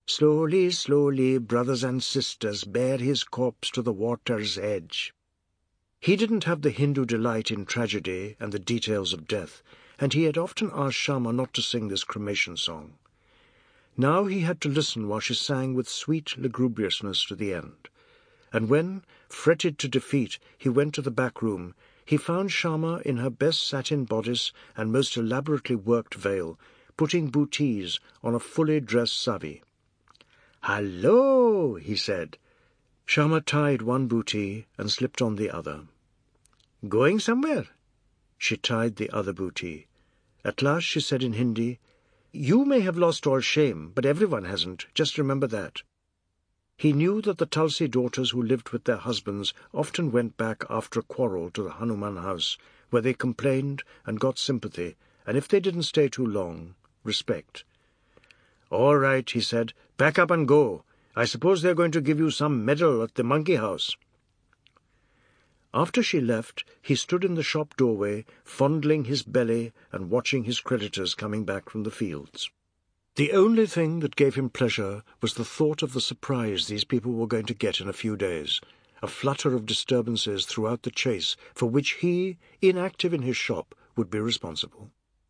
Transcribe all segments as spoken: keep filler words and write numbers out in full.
Slowly, slowly, brothers and sisters, bear his corpse to the water's edge. He didn't have the Hindu delight in tragedy and the details of death, and he had often asked Shyama not to sing this cremation song. Now he had to listen while she sang with sweet lugubriousness to the end. And when, fretted to defeat, he went to the back room, he found Shyama in her best satin bodice and most elaborately worked veil, putting bootees on a fully dressed savi. "Hallo," he said. Shyama tied one bootee and slipped on the other. "Going somewhere?" She tied the other bootee. At last she said in Hindi, "You may have lost all shame, but everyone hasn't. Just remember that." He knew that the Tulsi daughters who lived with their husbands often went back after a quarrel to the Hanuman house, where they complained and got sympathy, and if they didn't stay too long, respect. "All right," he said, "pack up and go. I suppose they're going to give you some medal at the monkey house." After she left, he stood in the shop doorway, fondling his belly and watching his creditors coming back from the fields. The only thing that gave him pleasure was the thought of the surprise these people were going to get in a few days, a flutter of disturbances throughout the chase for which he, inactive in his shop, would be responsible.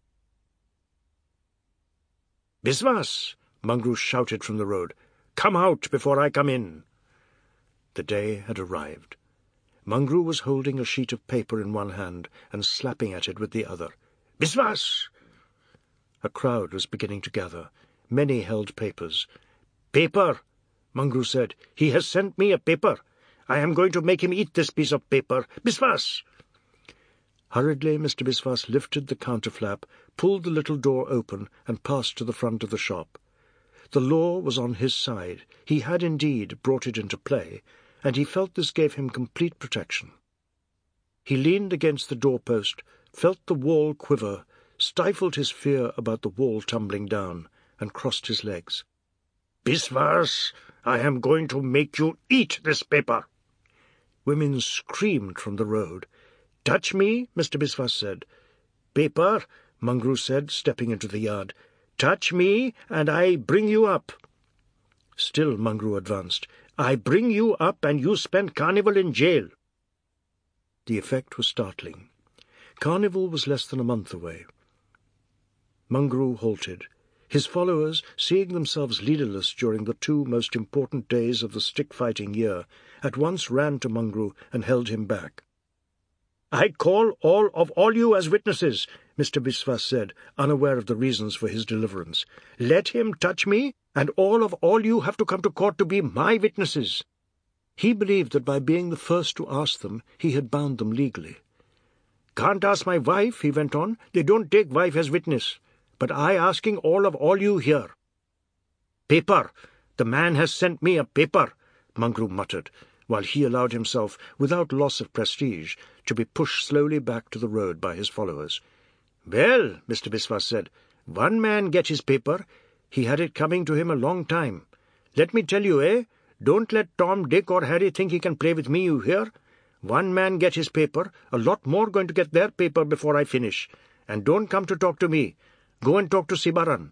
"Biswas!" Mangru shouted from the road. "Come out before I come in." The day had arrived. Mangru was holding a sheet of paper in one hand and slapping at it with the other. "Biswas!" A crowd was beginning to gather. Many held papers. "Paper," Mangru said. "He has sent me a paper. I am going to make him eat this piece of paper. Biswas!" Hurriedly, Mister Biswas lifted the counter flap, pulled the little door open, and passed to the front of the shop. The law was on his side. He had indeed brought it into play, and he felt this gave him complete protection. He leaned against the doorpost, felt the wall quiver, stifled his fear about the wall tumbling down, and crossed his legs. "Biswas, I am going to make you eat this paper." Women screamed from the road. "Touch me," Mister Biswas said. "Paper," Mangru said, stepping into the yard. "Touch me, and I bring you up." Still Mangru advanced. "I bring you up, and you spend carnival in jail." The effect was startling. Carnival was less than a month away. Mangru halted. His followers, seeing themselves leaderless during the two most important days of the stick-fighting year, at once ran to Mangru and held him back. "I call all of all you as witnesses," Mister Biswas said, unaware of the reasons for his deliverance. "Let him touch me, and all of all you have to come to court to be my witnesses." He believed that by being the first to ask them, he had bound them legally. "Can't ask my wife," he went on. "They don't take wife as witness. But I asking all of all you here." "Paper! The man has sent me a paper," Mangru muttered, while he allowed himself, without loss of prestige, to be pushed slowly back to the road by his followers. "Well," Mister Biswas said, "one man get his paper. He had it coming to him a long time. Let me tell you, eh? Don't let Tom, Dick, or Harry think he can play with me, you hear? One man get his paper, a lot more going to get their paper before I finish. And don't come to talk to me. Go and talk to Sibaran."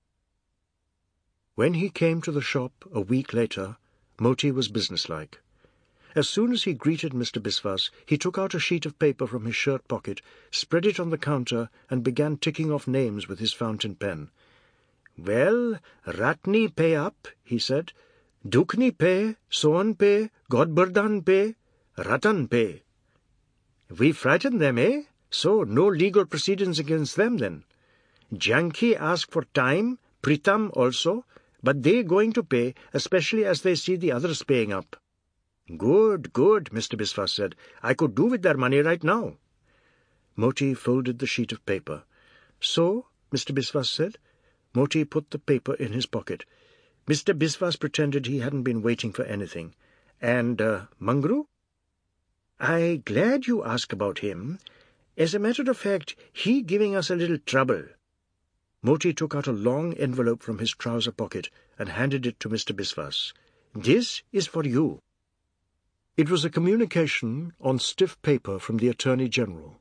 When he came to the shop a week later, Moti was businesslike. As soon as he greeted Mister Biswas, he took out a sheet of paper from his shirt pocket, spread it on the counter, and began ticking off names with his fountain pen. "Well, Ratni pay up," he said. "Dukni pay, Sohan pay, Godbardan pay, Ratan pay." "We frightened them, eh? So, no legal proceedings against them, then. Janki ask for time, Pritam also, but they going to pay, especially as they see the others paying up." "Good, good," Mister Biswas said. "I could do with their money right now." Moti folded the sheet of paper. "So," Mister Biswas said. Moti put the paper in his pocket. Mister Biswas pretended he hadn't been waiting for anything. "And, uh, Mangru?" "I glad you ask about him. As a matter of fact, he giving us a little trouble." Moti took out a long envelope from his trouser pocket and handed it to Mister Biswas. "This is for you." It was a communication on stiff paper from the Attorney General.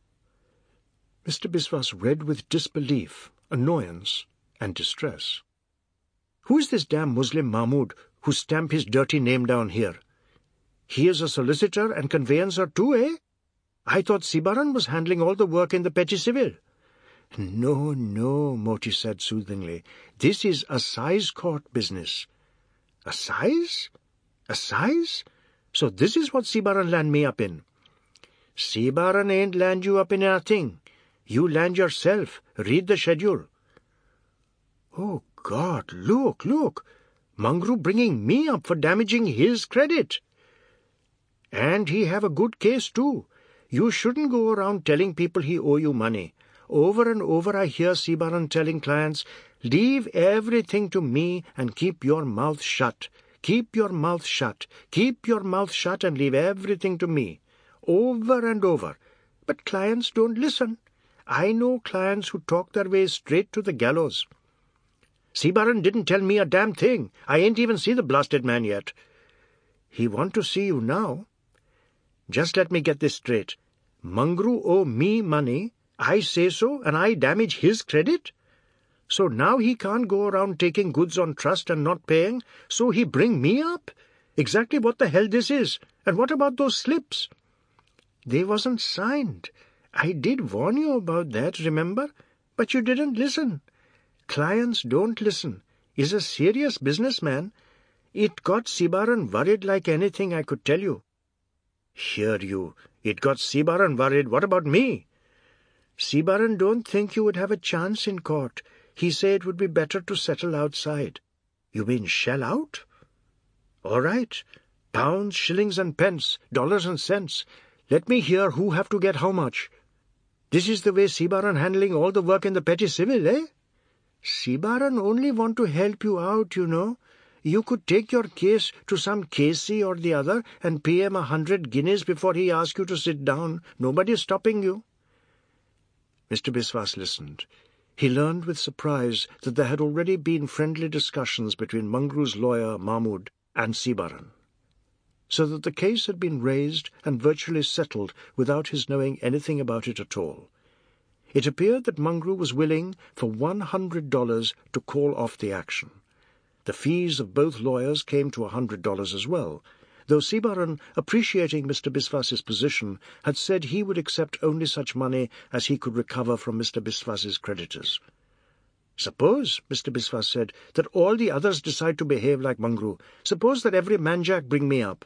Mister Biswas read with disbelief, annoyance, and distress. Who is this damn Muslim Mahmud who stamped his dirty name down here? He is a solicitor and conveyancer too, eh? I thought Sibaran was handling all the work in the petty civil. No, no, Moti said soothingly. This is assize court business. Assize? Assize? So this is what Sibaran land me up in. Sibaran ain't land you up in nothing. You land yourself. Read the schedule. Oh, God, look, look. Mangru bringing me up for damaging his credit. And he have a good case too. You shouldn't go around telling people he owe you money. Over and over I hear Sibaran telling clients, leave everything to me and keep your mouth shut. Keep your mouth shut. Keep your mouth shut and leave everything to me. Over and over. But clients don't listen. I know clients who talk their way straight to the gallows. Sibaran didn't tell me a damn thing. I ain't even see the blasted man yet. He want to see you now. Just let me get this straight. Mangru owe me money. I say so, and I damage his credit? So now he can't go around taking goods on trust and not paying, so he bring me up? Exactly what the hell this is. And what about those slips? They wasn't signed. I did warn you about that, remember? But you didn't listen. Clients don't listen. He's a serious businessman. It got Sibaran worried like anything, I could tell you. Hear you. It got Sibaran worried. What about me? Sibaran don't think you would have a chance in court. He said it would be better to settle outside. You mean shell out? All right. Pounds, shillings and pence, dollars and cents. Let me hear who have to get how much. This is the way Sibaran handling all the work in the petty civil, eh? Sibaran only want to help you out, you know. You could take your case to some Casey or the other and pay him a hundred guineas before he asks you to sit down. Nobody is stopping you. Mister Biswas listened. He learned with surprise that there had already been friendly discussions between Mangru's lawyer, Mahmud, and Sibaran, so that the case had been raised and virtually settled without his knowing anything about it at all. It appeared that Mangru was willing for one hundred dollars to call off the action. The fees of both lawyers came to a hundred dollars as well, though Sibaran, appreciating Mister Biswas's position, had said he would accept only such money as he could recover from Mister Biswas's creditors. Suppose, Mister Biswas said, that all the others decide to behave like Mangru. Suppose that every manjack bring me up.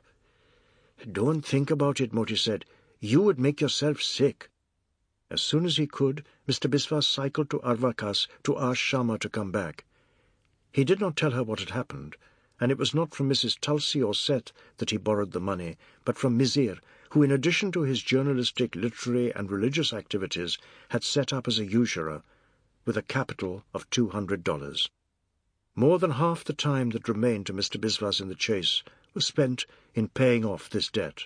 Don't think about it, Moti said. You would make yourself sick. As soon as he could, Mister Biswas cycled to Arvakas to ask Shama to come back. He did not tell her what had happened, and it was not from Missus Tulsi or Seth that he borrowed the money, but from Mizir, who, in addition to his journalistic, literary and religious activities, had set up as a usurer, with a capital of two hundred dollars. More than half the time that remained to Mister Biswas in the chase was spent in paying off this debt.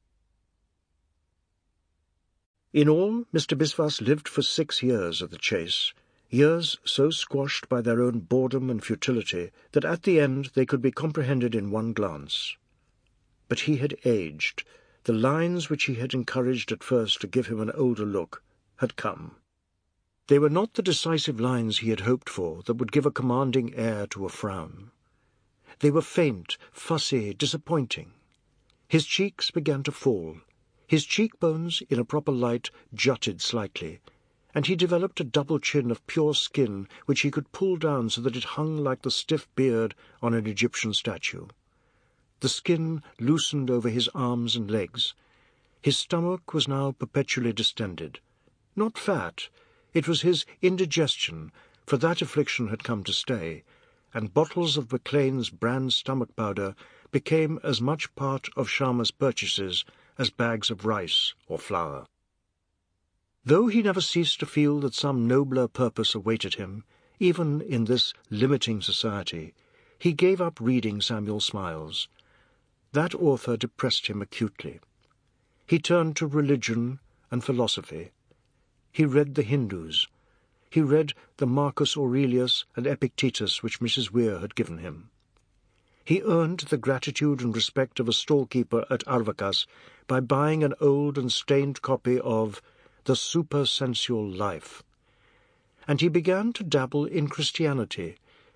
In all, Mister Biswas lived for six years at the chase, years so squashed by their own boredom and futility that at the end they could be comprehended in one glance. But he had aged. The lines which he had encouraged at first to give him an older look had come. They were not the decisive lines he had hoped for that would give a commanding air to a frown. They were faint, fussy, disappointing. His cheeks began to fall. His cheekbones, in a proper light, jutted slightly, and he developed a double chin of pure skin which he could pull down so that it hung like the stiff beard on an Egyptian statue. The skin loosened over his arms and legs. His stomach was now perpetually distended. Not fat. It was his indigestion, for that affliction had come to stay, and bottles of Maclean's brand stomach powder became as much part of Sharma's purchases as bags of rice or flour. Though he never ceased to feel that some nobler purpose awaited him, even in this limiting society, he gave up reading Samuel Smiles. That author depressed him acutely. He turned to religion and philosophy. He read the Hindus. He read the Marcus Aurelius and Epictetus which Missus Weir had given him. He earned the gratitude and respect of a stall-keeper at Arvakas by buying an old and stained copy of The Supersensual Life. And he began to dabble in Christianity,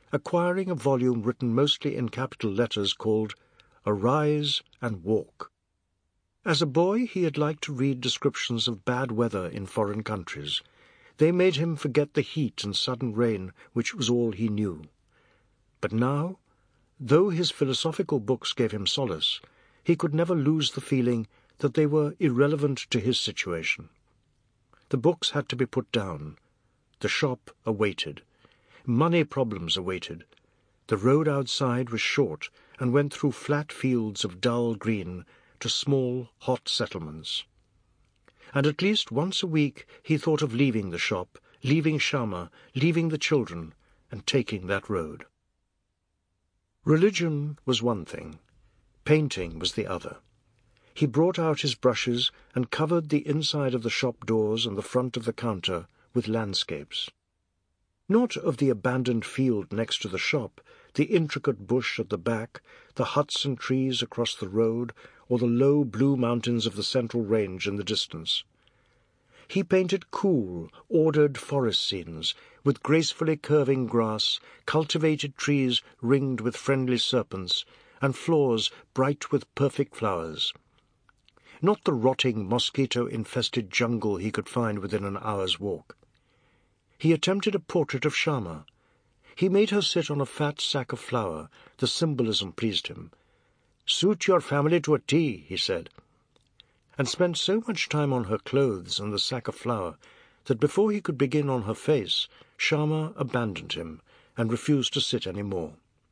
acquiring a volume written mostly in capital letters called Arise and Walk. As a boy he had liked to read descriptions of bad weather in foreign countries. They made him forget the heat and sudden rain, which was all he knew. But now, though his philosophical books gave him solace, he could never lose the feeling that they were irrelevant to his situation. The books had to be put down. The shop awaited. Money problems awaited. The road outside was short and went through flat fields of dull green to small, hot settlements. And at least once a week he thought of leaving the shop, leaving Shyama, leaving the children, and taking that road. Religion was one thing. Painting was the other. He brought out his brushes and covered the inside of the shop doors and the front of the counter with landscapes. Not of the abandoned field next to the shop, the intricate bush at the back, the huts and trees across the road, or the low blue mountains of the central range in the distance. He painted cool, ordered forest scenes, with gracefully curving grass, cultivated trees ringed with friendly serpents, and floors bright with perfect flowers. Not the rotting, mosquito-infested jungle he could find within an hour's walk. He attempted a portrait of Shyama. He made her sit on a fat sack of flour. The symbolism pleased him. "Suit your family to a T," he said, and spent so much time on her clothes and the sack of flour that before he could begin on her face, Shyama abandoned him and refused to sit any more.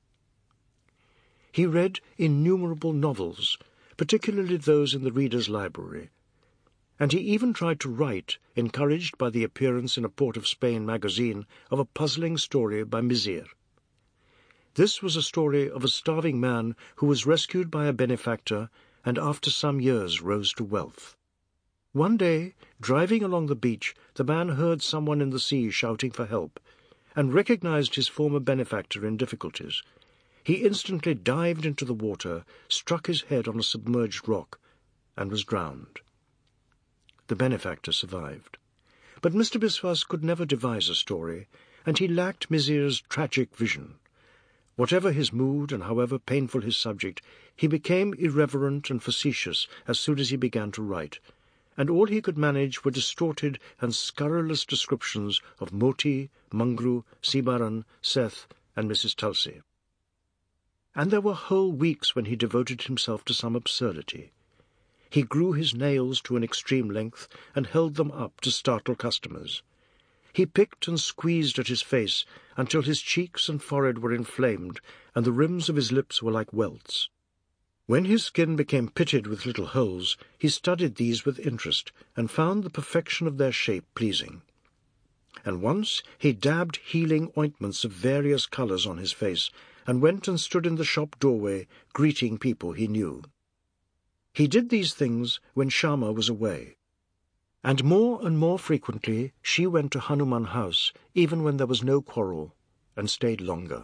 He read innumerable novels, particularly those in the reader's library, and he even tried to write, encouraged by the appearance in a Port of Spain magazine of a puzzling story by Mizir. This was a story of a starving man who was rescued by a benefactor and after some years rose to wealth. One day, driving along the beach, the man heard someone in the sea shouting for help, and recognized his former benefactor in difficulties. He instantly dived into the water, struck his head on a submerged rock, and was drowned. The benefactor survived. But Mister Biswas could never devise a story, and he lacked Mizir's tragic vision. Whatever his mood and however painful his subject, he became irreverent and facetious as soon as he began to write, and all he could manage were distorted and scurrilous descriptions of Moti, Mangru, Sibaran, Seth, and Missus Tulsi. And there were whole weeks when he devoted himself to some absurdity. He grew his nails to an extreme length and held them up to startle customers. He picked and squeezed at his face until his cheeks and forehead were inflamed and the rims of his lips were like welts. When his skin became pitted with little holes, he studied these with interest and found the perfection of their shape pleasing. And once he dabbed healing ointments of various colours on his face and went and stood in the shop doorway, greeting people he knew. He did these things when Shyama was away, and more and more frequently she went to Hanuman House, even when there was no quarrel, and stayed longer.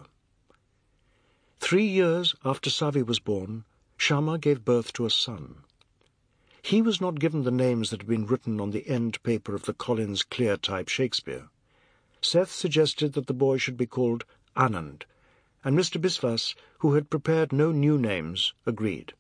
Three years after Savi was born, Shyama gave birth to a son. He was not given the names that had been written on the end paper of the Collins clear-type Shakespeare. Seth suggested that the boy should be called Anand, and Mister Biswas, who had prepared no new names, agreed.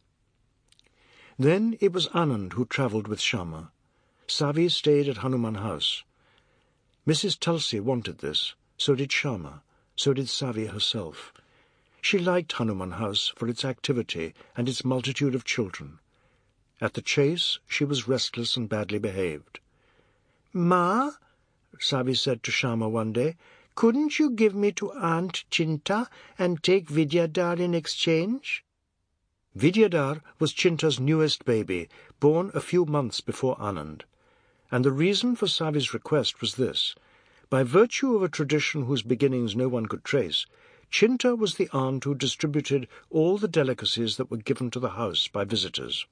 Then it was Anand who travelled with Shyama. Savi stayed at Hanuman House. Missus Tulsi wanted this, so did Shyama, so did Savi herself. She liked Hanuman House for its activity and its multitude of children. At the chase she was restless and badly behaved. "Ma," Savi said to Shyama one day, "couldn't you give me to Aunt Chinta and take Vidyadhar in exchange?" Vidyadhar was Chinta's newest baby, born a few months before Anand, and the reason for Savi's request was this. By virtue of a tradition whose beginnings no one could trace, Chinta was the aunt who distributed all the delicacies that were given to the house by visitors.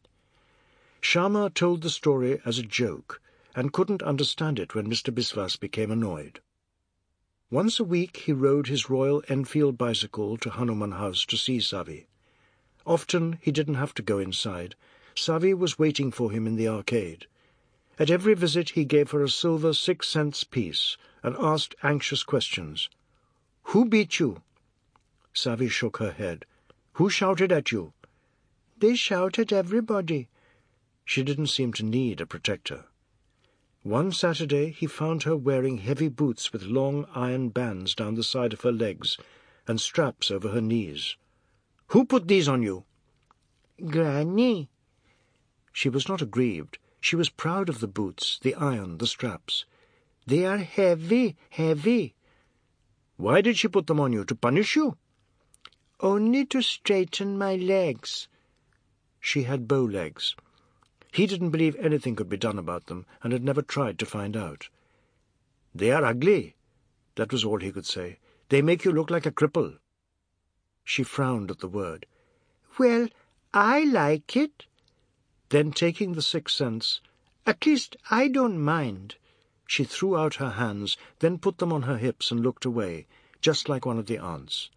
Shyama told the story as a joke, and couldn't understand it when Mister Biswas became annoyed. Once a week he rode his Royal Enfield bicycle to Hanuman House to see Savi. Often he didn't have to go inside. Savi was waiting for him in the arcade. At every visit he gave her a silver six cents piece and asked anxious questions. Who beat you?" Savi shook her head. "Who shouted at you?" "They shout at everybody." She didn't seem to need a protector. One Saturday he found her wearing heavy boots with long iron bands down the side of her legs and straps over her knees. "Who put these on you?" "Granny." She was not aggrieved. She was proud of the boots, the iron, the straps. "They are heavy, heavy." "Why did she put them on you? To punish you?" "Only to straighten my legs." She had bow legs. He didn't believe anything could be done about them, and had never tried to find out. "They are ugly." That was all he could say. "They make you look like a cripple." She frowned at the word. "Well, I like it." Then, taking the sixth sense, "At least I don't mind." She threw out her hands, then put them on her hips and looked away, just like one of the aunts.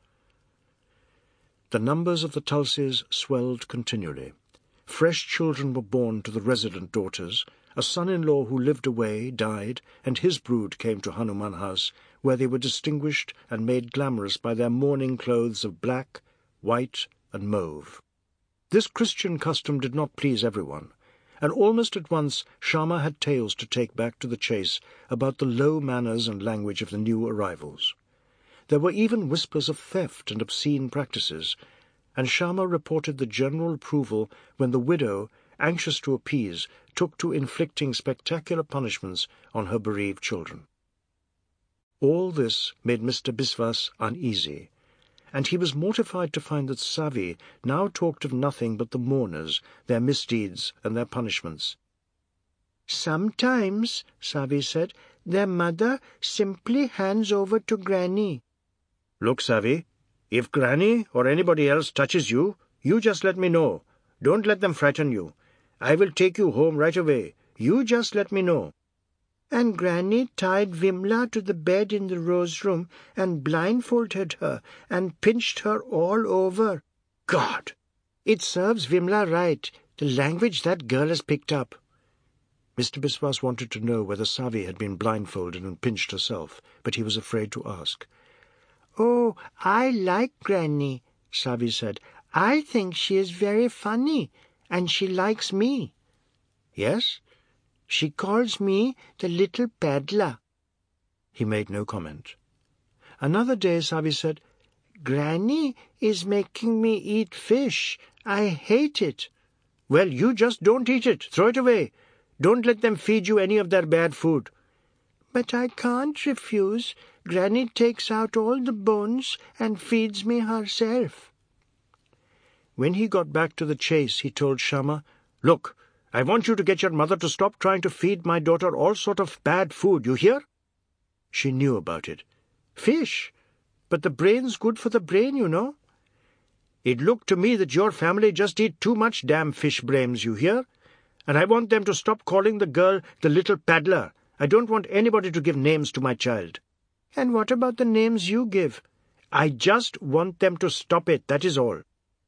The numbers of the Tulsies swelled continually. Fresh children were born to the resident daughters. A son-in-law who lived away died, and his brood came to Hanuman House, where they were distinguished and made glamorous by their mourning clothes of black, white, and mauve. This Christian custom did not please everyone, and almost at once Shyama had tales to take back to the chase about the low manners and language of the new arrivals. There were even whispers of theft and obscene practices, and Shyama reported the general approval when the widow, anxious to appease, took to inflicting spectacular punishments on her bereaved children. All this made Mister Biswas uneasy, and he was mortified to find that Savi now talked of nothing but the mourners, their misdeeds, and their punishments. "Sometimes," Savi said, "their mother simply hands over to Granny." "Look, Savi, if Granny or anybody else touches you, you just let me know. Don't let them frighten you. I will take you home right away. You just let me know." "And Granny tied Vimla to the bed in the rose room and blindfolded her and pinched her all over." "God! It serves Vimla right, the language that girl has picked up." Mister Biswas wanted to know whether Savi had been blindfolded and pinched herself, but he was afraid to ask. "Oh, I like Granny," Savi said. "I think she is very funny, and she likes me." "Yes?" "She calls me the little paddler." He made no comment. Another day Savi said, "Granny is making me eat fish. I hate it." "Well, you just don't eat it. Throw it away. Don't let them feed you any of their bad food." "But I can't refuse. Granny takes out all the bones and feeds me herself." When he got back to the chase, he told Shyama, "Look, I want you to get your mother to stop trying to feed my daughter all sort of bad food, you hear?" She knew about it. "Fish? But the brain's good for the brain, you know." "It looked to me that your family just eat too much damn fish brains, you hear? And I want them to stop calling the girl the little paddler. I don't want anybody to give names to my child." "And what about the names you give?" "I just want them to stop it, that is all."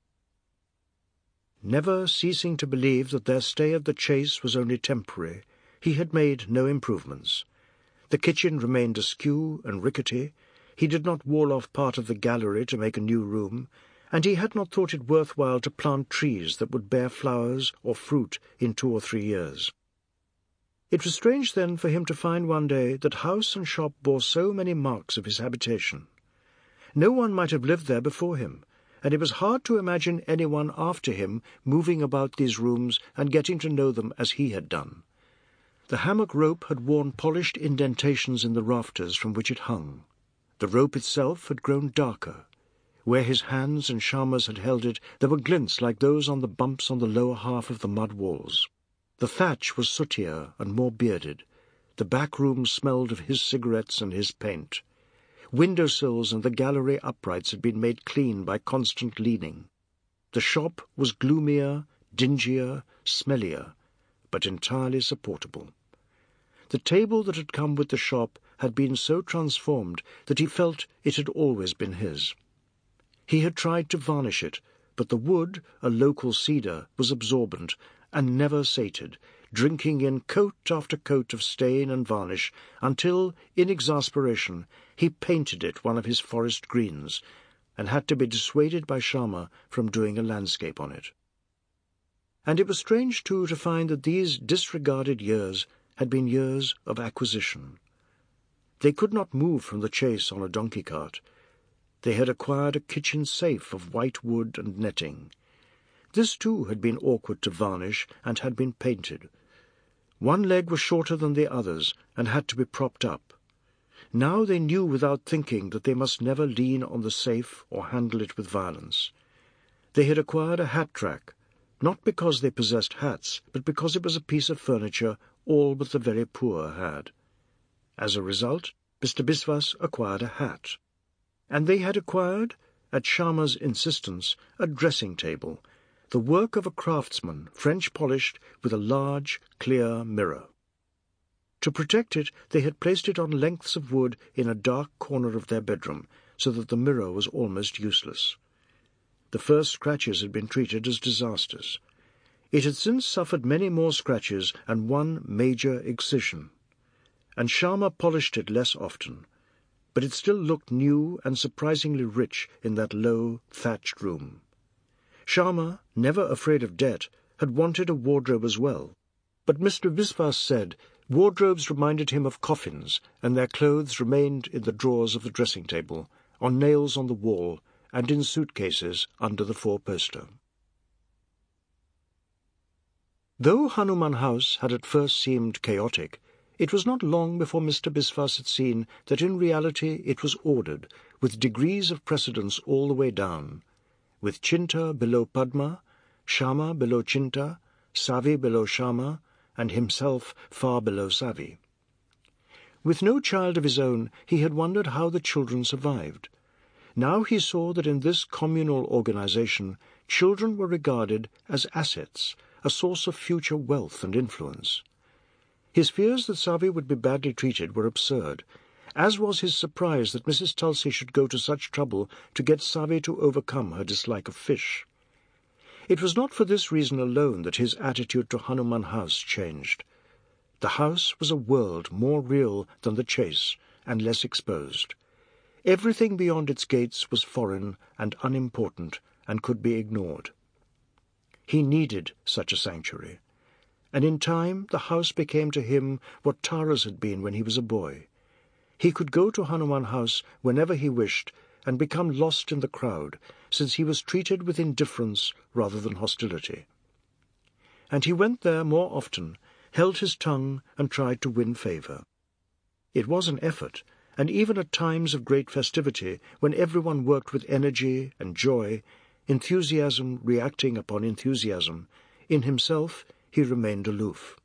Never ceasing to believe that their stay at the chase was only temporary, he had made no improvements. The kitchen remained askew and rickety. He did not wall off part of the gallery to make a new room, and he had not thought it worthwhile to plant trees that would bear flowers or fruit in two or three years. It was strange then for him to find one day that house and shop bore so many marks of his habitation. No one might have lived there before him, and it was hard to imagine anyone after him moving about these rooms and getting to know them as he had done. The hammock rope had worn polished indentations in the rafters from which it hung. The rope itself had grown darker. Where his hands and Shyama's had held it, there were glints like those on the bumps on the lower half of the mud walls. The thatch was sootier and more bearded. The back room smelled of his cigarettes and his paint. Window-sills and the gallery uprights had been made clean by constant leaning. The shop was gloomier, dingier, smellier, but entirely supportable. The table that had come with the shop had been so transformed that he felt it had always been his. He had tried to varnish it, but the wood, a local cedar, was absorbent and never sated, drinking in coat after coat of stain and varnish, until, in exasperation, he painted it one of his forest greens, and had to be dissuaded by Shyama from doing a landscape on it. And it was strange, too, to find that these disregarded years had been years of acquisition. They could not move from the chase on a donkey cart. They had acquired a kitchen safe of white wood and netting. This, too, had been awkward to varnish and had been painted. One leg was shorter than the others and had to be propped up. Now they knew without thinking that they must never lean on the safe or handle it with violence. They had acquired a hat rack, not because they possessed hats, but because it was a piece of furniture all but the very poor had. As a result, Mister Biswas acquired a hat. And they had acquired, at Shyama's insistence, a dressing-table, the work of a craftsman, French-polished, with a large, clear mirror. To protect it, they had placed it on lengths of wood in a dark corner of their bedroom, so that the mirror was almost useless. The first scratches had been treated as disasters. It had since suffered many more scratches and one major excision, and Shyama polished it less often, but it still looked new and surprisingly rich in that low, thatched room. Shyama, never afraid of debt, had wanted a wardrobe as well, but Mister Biswas said wardrobes reminded him of coffins, and their clothes remained in the drawers of the dressing-table, on nails on the wall, and in suitcases under the four-poster. Though Hanuman House had at first seemed chaotic, it was not long before Mister Biswas had seen that in reality it was ordered, with degrees of precedence all the way down, with Chinta below Padma, Shyama below Chinta, Savi below Shyama, and himself far below Savi. With no child of his own, he had wondered how the children survived. Now he saw that in this communal organization, children were regarded as assets, a source of future wealth and influence. His fears that Savi would be badly treated were absurd, as was his surprise that Missus Tulsi should go to such trouble to get Savi to overcome her dislike of fish. It was not for this reason alone that his attitude to Hanuman House changed. The house was a world more real than the chase, and less exposed. Everything beyond its gates was foreign and unimportant, and could be ignored. He needed such a sanctuary, and in time the house became to him what Tara's had been when he was a boy. He could go to Hanuman House whenever he wished and become lost in the crowd, since he was treated with indifference rather than hostility. And he went there more often, held his tongue, and tried to win favour. It was an effort, and even at times of great festivity, when everyone worked with energy and joy, enthusiasm reacting upon enthusiasm, in himself he remained aloof.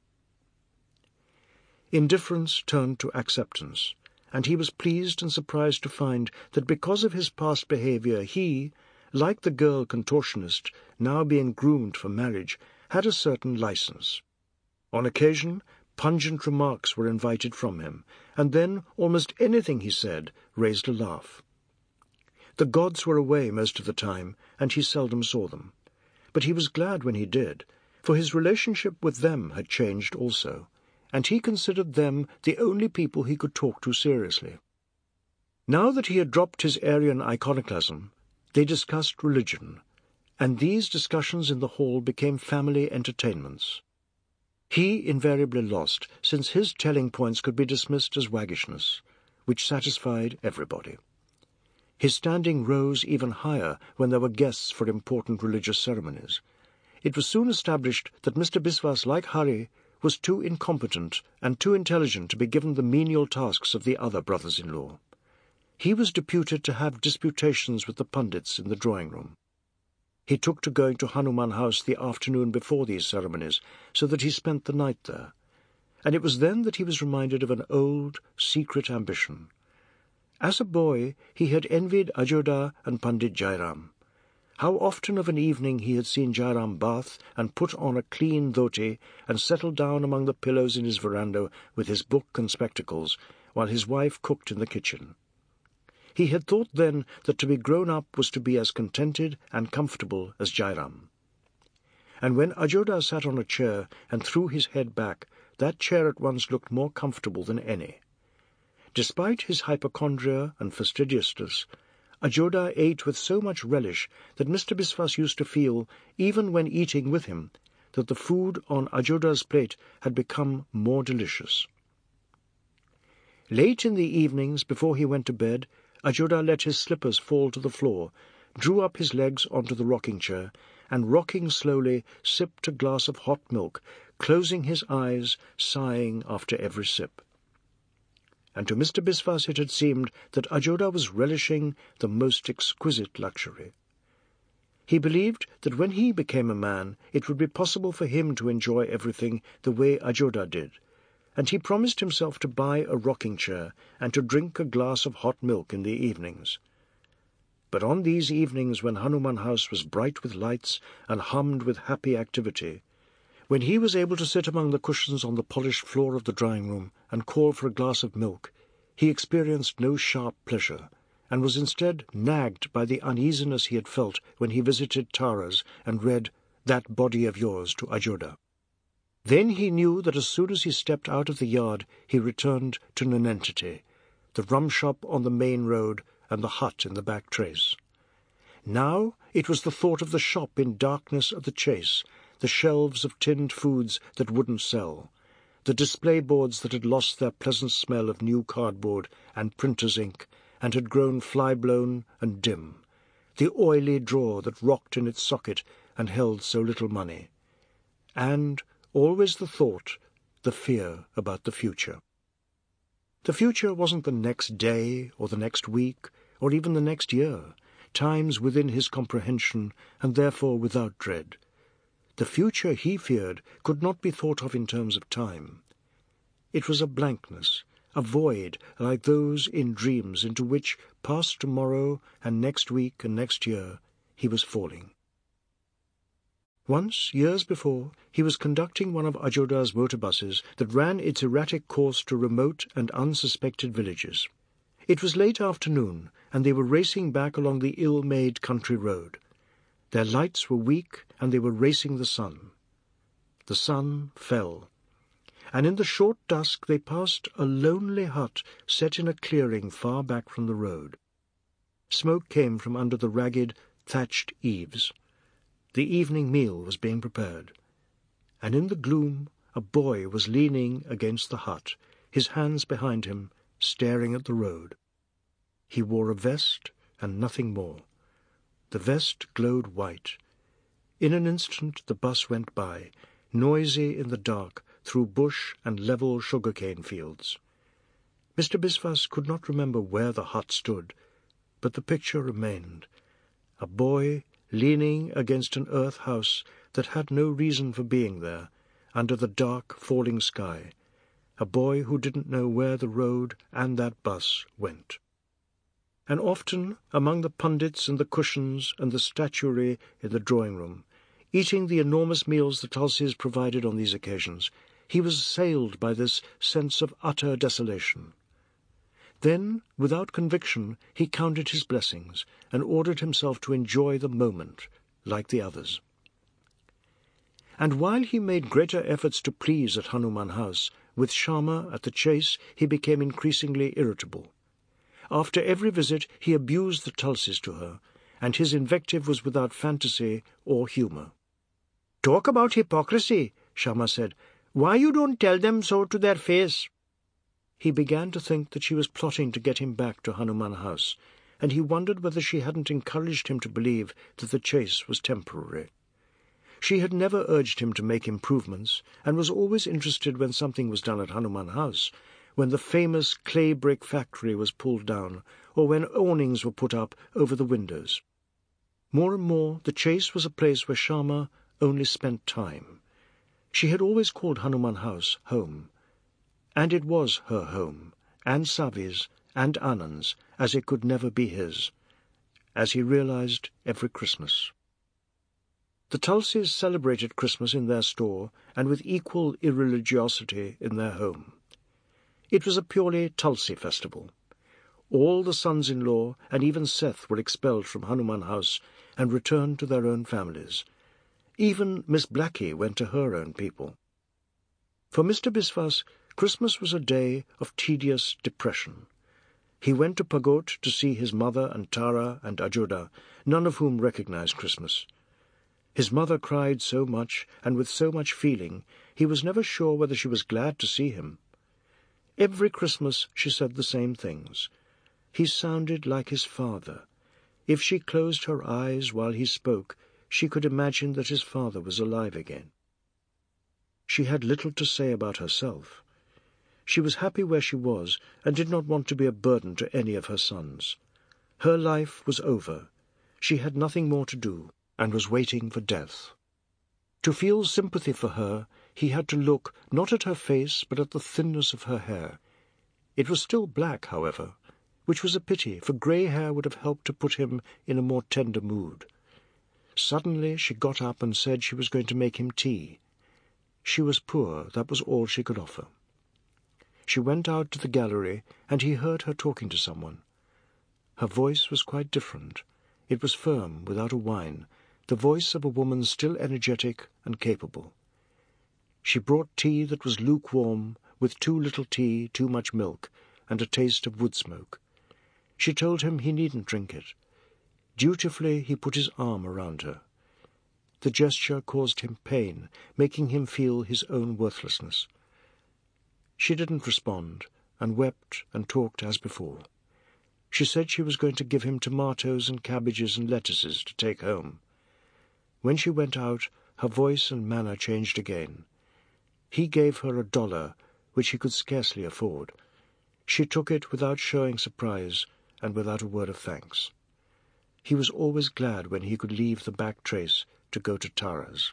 Indifference turned to acceptance, and he was pleased and surprised to find that because of his past behaviour he, like the girl contortionist, now being groomed for marriage, had a certain licence. On occasion, pungent remarks were invited from him, and then almost anything he said raised a laugh. The gods were away most of the time, and he seldom saw them, but he was glad when he did, for his relationship with them had changed also, and he considered them the only people he could talk to seriously. Now that he had dropped his Aryan iconoclasm, they discussed religion, and these discussions in the hall became family entertainments. He invariably lost, since his telling points could be dismissed as waggishness, which satisfied everybody. His standing rose even higher when there were guests for important religious ceremonies. It was soon established that Mister Biswas, like Hari, was too incompetent and too intelligent to be given the menial tasks of the other brothers-in-law. He was deputed to have disputations with the pundits in the drawing-room. He took to going to Hanuman House the afternoon before these ceremonies, so that he spent the night there, and it was then that he was reminded of an old, secret ambition. As a boy, he had envied Ajoda and Pandit Jairam. How often of an evening he had seen Jairam bath and put on a clean dhoti and settle down among the pillows in his veranda with his book and spectacles, while his wife cooked in the kitchen. He had thought then that to be grown up was to be as contented and comfortable as Jairam. and when Ajoda sat on a chair and threw his head back, that chair at once looked more comfortable than any. Despite his hypochondria and fastidiousness, Ajoda ate with so much relish that Mister Biswas used to feel, even when eating with him, that the food on Ajoda's plate had become more delicious. Late in the evenings, before he went to bed, Ajoda let his slippers fall to the floor, drew up his legs onto the rocking-chair, and rocking slowly sipped a glass of hot milk, closing his eyes, sighing after every sip. And to Mister Biswas it had seemed that Ajoda was relishing the most exquisite luxury. He believed that when he became a man it would be possible for him to enjoy everything the way Ajoda did, and he promised himself to buy a rocking-chair and to drink a glass of hot milk in the evenings. But on these evenings, when Hanuman House was bright with lights and hummed with happy activity, when he was able to sit among the cushions on the polished floor of the drawing-room and call for a glass of milk, he experienced no sharp pleasure, and was instead nagged by the uneasiness he had felt when he visited Tara's and read That Body of Yours to Ajoda. Then he knew that as soon as he stepped out of the yard he returned to nonentity, the rum-shop on the main road and the hut in the back trace. Now it was the thought of the shop in darkness at the chase, the shelves of tinned foods that wouldn't sell, the display boards that had lost their pleasant smell of new cardboard and printer's ink and had grown fly-blown and dim, the oily drawer that rocked in its socket and held so little money, and always the thought, the fear about the future. The future wasn't the next day or the next week or even the next year, times within his comprehension and therefore without dread. The future, he feared, could not be thought of in terms of time. It was a blankness, a void like those in dreams into which, past tomorrow and next week and next year, he was falling. Once, years before, he was conducting one of Ajoda's motor buses that ran its erratic course to remote and unsuspected villages. It was late afternoon, and they were racing back along the ill-made country road. Their lights were weak, and they were racing the sun. The sun fell, and in the short dusk they passed a lonely hut set in a clearing far back from the road. Smoke came from under the ragged, thatched eaves. The evening meal was being prepared, and in the gloom a boy was leaning against the hut, his hands behind him, staring at the road. He wore a vest and nothing more. The vest glowed white. In an instant the bus went by, noisy in the dark, through bush and level sugar-cane fields. Mister Biswas could not remember where the hut stood, but the picture remained. A boy leaning against an earth house that had no reason for being there, under the dark falling sky, a boy who didn't know where the road and that bus went. And often, among the pundits and the cushions and the statuary in the drawing-room, eating the enormous meals the Tulsies provided on these occasions, he was assailed by this sense of utter desolation. Then, without conviction, he counted his blessings and ordered himself to enjoy the moment, like the others. And while he made greater efforts to please at Hanuman House, with Shyama at the chase he became increasingly irritable. After every visit he abused the Tulsies to her, and his invective was without fantasy or humour. "Talk about hypocrisy," Shyama said. "Why you don't tell them so to their face?" He began to think that she was plotting to get him back to Hanuman House, and he wondered whether she hadn't encouraged him to believe that the chase was temporary. She had never urged him to make improvements, and was always interested when something was done at Hanuman House, when the famous clay-brick factory was pulled down, or when awnings were put up over the windows. More and more the chase was a place where Shyama only spent time. She had always called Hanuman House home, and it was her home, and Savi's, and Anand's, as it could never be his, as he realized every Christmas. The Tulsies celebrated Christmas in their store, and with equal irreligiosity in their home. It was a purely Tulsi festival. All the sons-in-law, and even Seth, were expelled from Hanuman House and returned to their own families. Even Miss Blackie went to her own people. For Mister Biswas, Christmas was a day of tedious depression. He went to Pagote to see his mother and Tara and Ajoda, none of whom recognized Christmas. His mother cried so much, and with so much feeling, he was never sure whether she was glad to see him. Every Christmas she said the same things. He sounded like his father. If she closed her eyes while he spoke, she could imagine that his father was alive again. She had little to say about herself. She was happy where she was, and did not want to be a burden to any of her sons. Her life was over. She had nothing more to do, and was waiting for death. To feel sympathy for her, he had to look not at her face, but at the thinness of her hair. It was still black, however, which was a pity, for grey hair would have helped to put him in a more tender mood. Suddenly she got up and said she was going to make him tea. She was poor, that was all she could offer. She went out to the gallery, and he heard her talking to someone. Her voice was quite different. It was firm, without a whine, the voice of a woman still energetic and capable. She brought tea that was lukewarm, with too little tea, too much milk, and a taste of wood smoke. She told him he needn't drink it. Dutifully he put his arm around her. The gesture caused him pain, making him feel his own worthlessness. She didn't respond, and wept and talked as before. She said she was going to give him tomatoes and cabbages and lettuces to take home. When she went out, her voice and manner changed again. He gave her a dollar, which he could scarcely afford. She took it without showing surprise and without a word of thanks. He was always glad when he could leave the back trace to go to Tara's.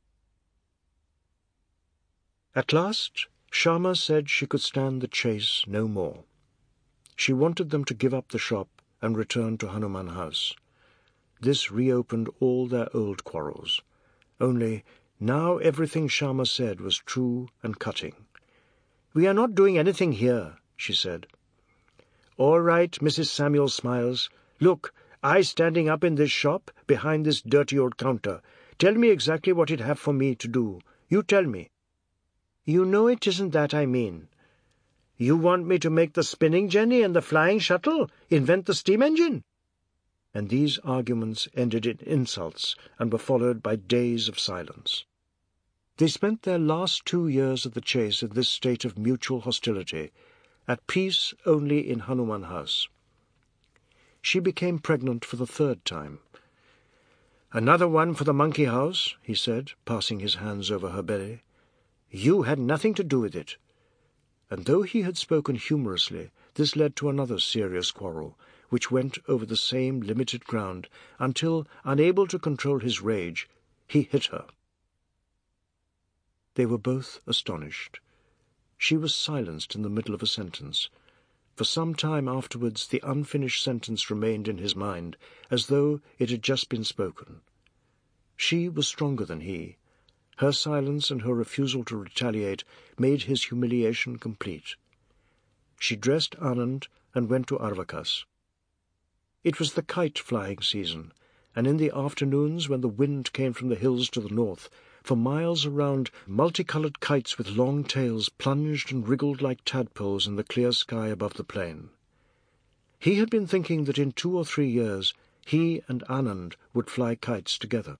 At last, Sharma said she could stand the chase no more. She wanted them to give up the shop and return to Hanuman House. This reopened all their old quarrels. Only, now everything Sharma said was true and cutting. "We are not doing anything here," she said. "All right," Missus Samuel Smiles. "Look, I standing up in this shop, behind this dirty old counter. Tell me exactly what you'd have for me to do. You tell me." "You know it isn't that I mean. You want me to make the spinning jenny and the flying shuttle, invent the steam engine?" And these arguments ended in insults and were followed by days of silence. They spent their last two years of the chase in this state of mutual hostility, at peace only in Hanuman House. She became pregnant for the third time. "Another one for the monkey house," he said, passing his hands over her belly. "You had nothing to do with it." And though he had spoken humorously, this led to another serious quarrel, which went over the same limited ground, until, unable to control his rage, he hit her. They were both astonished. She was silenced in the middle of a sentence. For some time afterwards the unfinished sentence remained in his mind, as though it had just been spoken. She was stronger than he. Her silence and her refusal to retaliate made his humiliation complete. She dressed Anand and went to Arvakas. It was the kite-flying season, and in the afternoons, when the wind came from the hills to the north, for miles around multicoloured kites with long tails plunged and wriggled like tadpoles in the clear sky above the plain. He had been thinking that in two or three years he and Anand would fly kites together.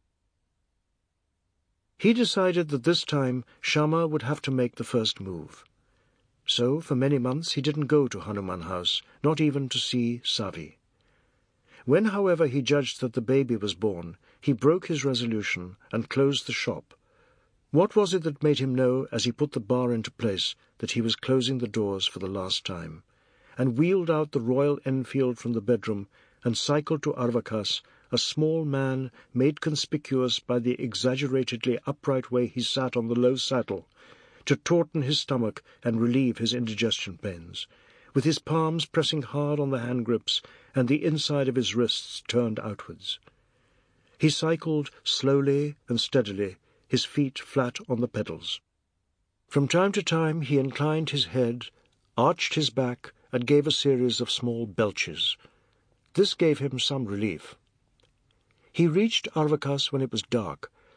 He decided that this time Sharma would have to make the first move. So, for many months, he didn't go to Hanuman House, not even to see Savi. When, however, he judged that the baby was born, he broke his resolution and closed the shop. What was it that made him know, as he put the bar into place, that he was closing the doors for the last time, and wheeled out the Royal Enfield from the bedroom and cycled to Arvakas, a small man made conspicuous by the exaggeratedly upright way he sat on the low saddle, to tauten his stomach and relieve his indigestion pains, with his palms pressing hard on the hand grips and the inside of his wrists turned outwards. He cycled slowly and steadily, his feet flat on the pedals. From time to time he inclined his head, arched his back, and gave a series of small belches. This gave him some relief. He reached Arvakas when it was dark,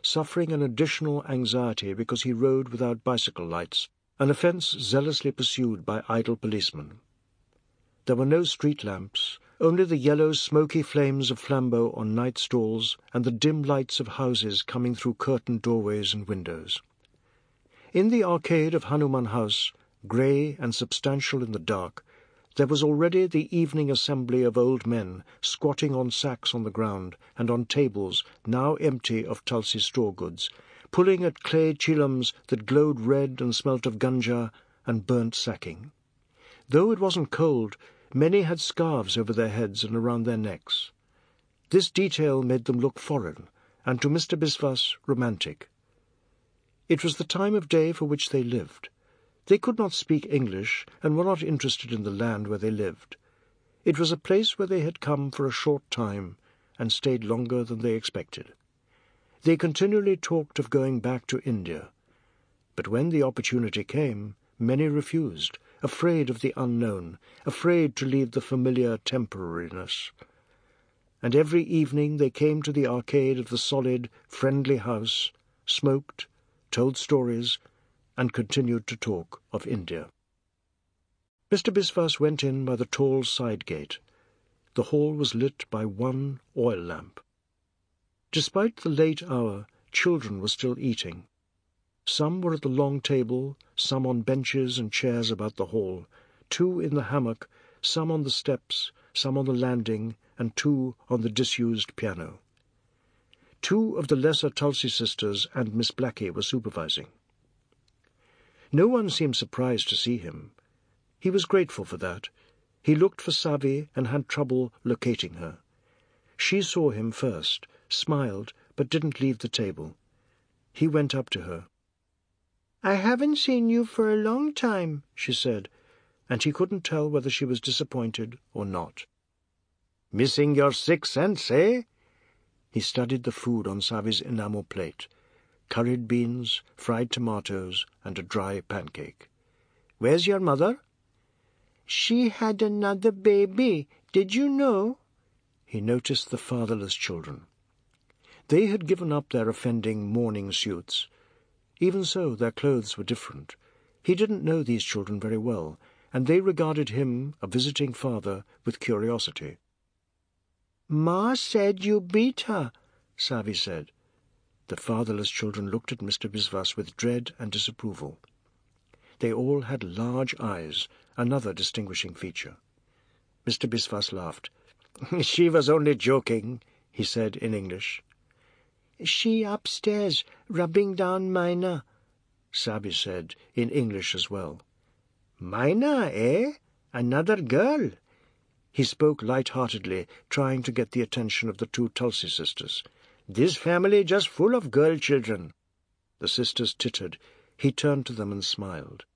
suffering an additional anxiety because he rode without bicycle lights, an offence zealously pursued by idle policemen. There were no street lamps, only the yellow smoky flames of flambeaux on night stalls and the dim lights of houses coming through curtained doorways and windows. In the arcade of Hanuman House, grey and substantial in the dark, there was already the evening assembly of old men squatting on sacks on the ground and on tables now empty of Tulsi store goods, pulling at clay chillums that glowed red and smelt of ganja and burnt sacking. Though it wasn't cold, many had scarves over their heads and around their necks. This detail made them look foreign, and to Mister Biswas romantic. It was the time of day for which they lived. They could not speak English and were not interested in the land where they lived. It was a place where they had come for a short time and stayed longer than they expected. They continually talked of going back to India. But when the opportunity came, many refused, afraid of the unknown, afraid to leave the familiar temporariness. And every evening they came to the arcade of the solid, friendly house, smoked, told stories, and continued to talk of India. Mister Biswas went in by the tall side gate. The hall was lit by one oil lamp. Despite the late hour, children were still eating. Some were at the long table, some on benches and chairs about the hall, two in the hammock, some on the steps, some on the landing, and two on the disused piano. Two of the lesser Tulsi sisters and Miss Blackie were supervising. No one seemed surprised to see him. He was grateful for that. He looked for Savi and had trouble locating her. She saw him first, smiled, but didn't leave the table. He went up to her. "I haven't seen you for a long time," she said, and he couldn't tell whether she was disappointed or not. "Missing your six cents, eh?" He studied the food on Savi's enamel plate. Curried beans, fried tomatoes, and a dry pancake. "Where's your mother?" "She had another baby. Did you know?" He noticed the fatherless children. They had given up their offending mourning suits. Even so, their clothes were different. He didn't know these children very well, and they regarded him, a visiting father, with curiosity. "Ma said you beat her," Savi said. The fatherless children looked at Mister Biswas with dread and disapproval. They all had large eyes, another distinguishing feature. Mister Biswas laughed. "She was only joking," he said in English. "She upstairs, rubbing down Mina," Sabi said in English as well. "Mina, eh? Another girl?" He spoke light-heartedly, trying to get the attention of the two Tulsi sisters. "This family just full of girl children." The sisters tittered. He turned to them and smiled.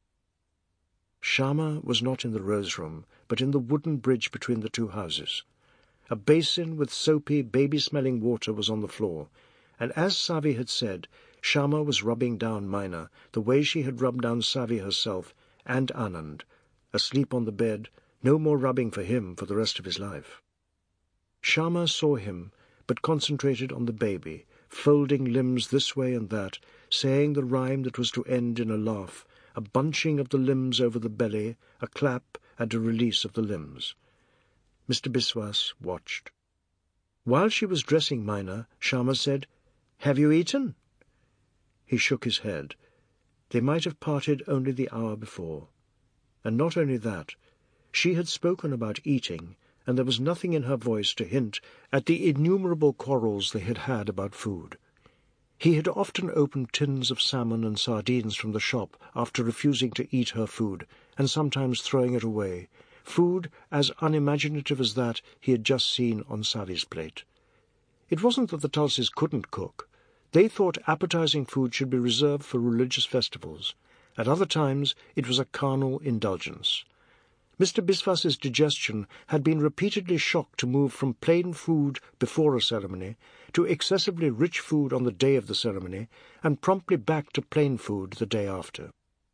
Shyama was not in the rose room, but in the wooden bridge between the two houses. A basin with soapy, baby-smelling water was on the floor, and as Savi had said, Shyama was rubbing down Mina, the way she had rubbed down Savi herself and Anand. Asleep on the bed, no more rubbing for him for the rest of his life. Shyama saw him, but concentrated on the baby, folding limbs this way and that, saying the rhyme that was to end in a laugh, a bunching of the limbs over the belly, a clap, and a release of the limbs. Mister Biswas watched. While she was dressing Mina, Shyama said, "Have you eaten?" He shook his head. They might have parted only the hour before. And not only that, she had spoken about eating, and there was nothing in her voice to hint at the innumerable quarrels they had had about food. He had often opened tins of salmon and sardines from the shop after refusing to eat her food, and sometimes throwing it away, food as unimaginative as that he had just seen on Savi's plate. It wasn't that the Tulsis couldn't cook. They thought appetizing food should be reserved for religious festivals. At other times it was a carnal indulgence. Mister Biswas's digestion had been repeatedly shocked to move from plain food before a ceremony to excessively rich food on the day of the ceremony, and promptly back to plain food the day after.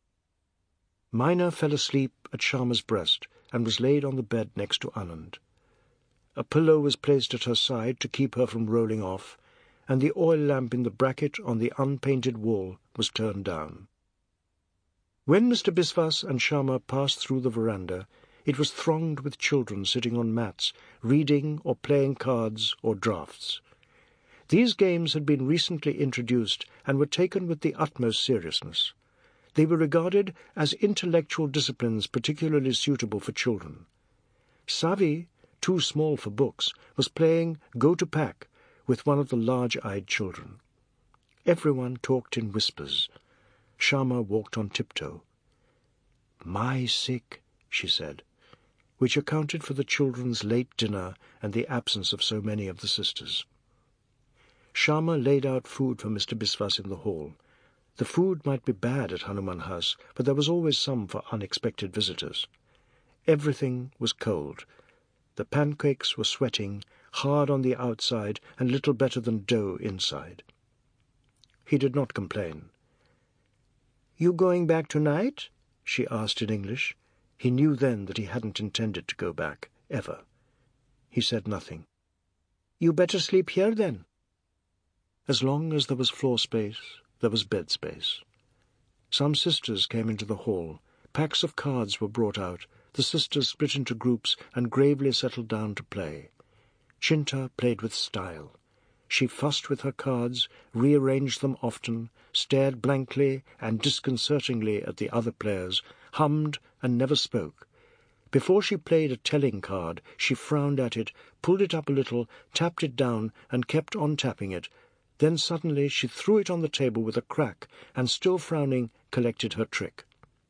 Mina fell asleep at Shyama's breast and was laid on the bed next to Anand. A pillow was placed at her side to keep her from rolling off, and the oil lamp in the bracket on the unpainted wall was turned down. When Mister Biswas and Sharma passed through the veranda, it was thronged with children sitting on mats, reading or playing cards or draughts. These games had been recently introduced and were taken with the utmost seriousness. They were regarded as intellectual disciplines particularly suitable for children. Savi, too small for books, was playing go-to-pack with one of the large-eyed children. Everyone talked in whispers. Sharma walked on tiptoe. "My sick," she said, which accounted for the children's late dinner and the absence of so many of the sisters. Sharma laid out food for Mister Biswas in the hall. The food might be bad at Hanuman House, but there was always some for unexpected visitors. Everything was cold. The pancakes were sweating, hard on the outside and little better than dough inside. He did not complain. "You going back tonight?" she asked in English. He knew then that he hadn't intended to go back, ever. He said nothing. "You better sleep here, then." As long as there was floor space, there was bed space. Some sisters came into the hall. Packs of cards were brought out. The sisters split into groups and gravely settled down to play. Chinta played with style. She fussed with her cards, rearranged them often, stared blankly and disconcertingly at the other players, hummed and never spoke. Before she played a telling card, she frowned at it, pulled it up a little, tapped it down, and kept on tapping it. Then suddenly she threw it on the table with a crack, and still frowning, collected her trick.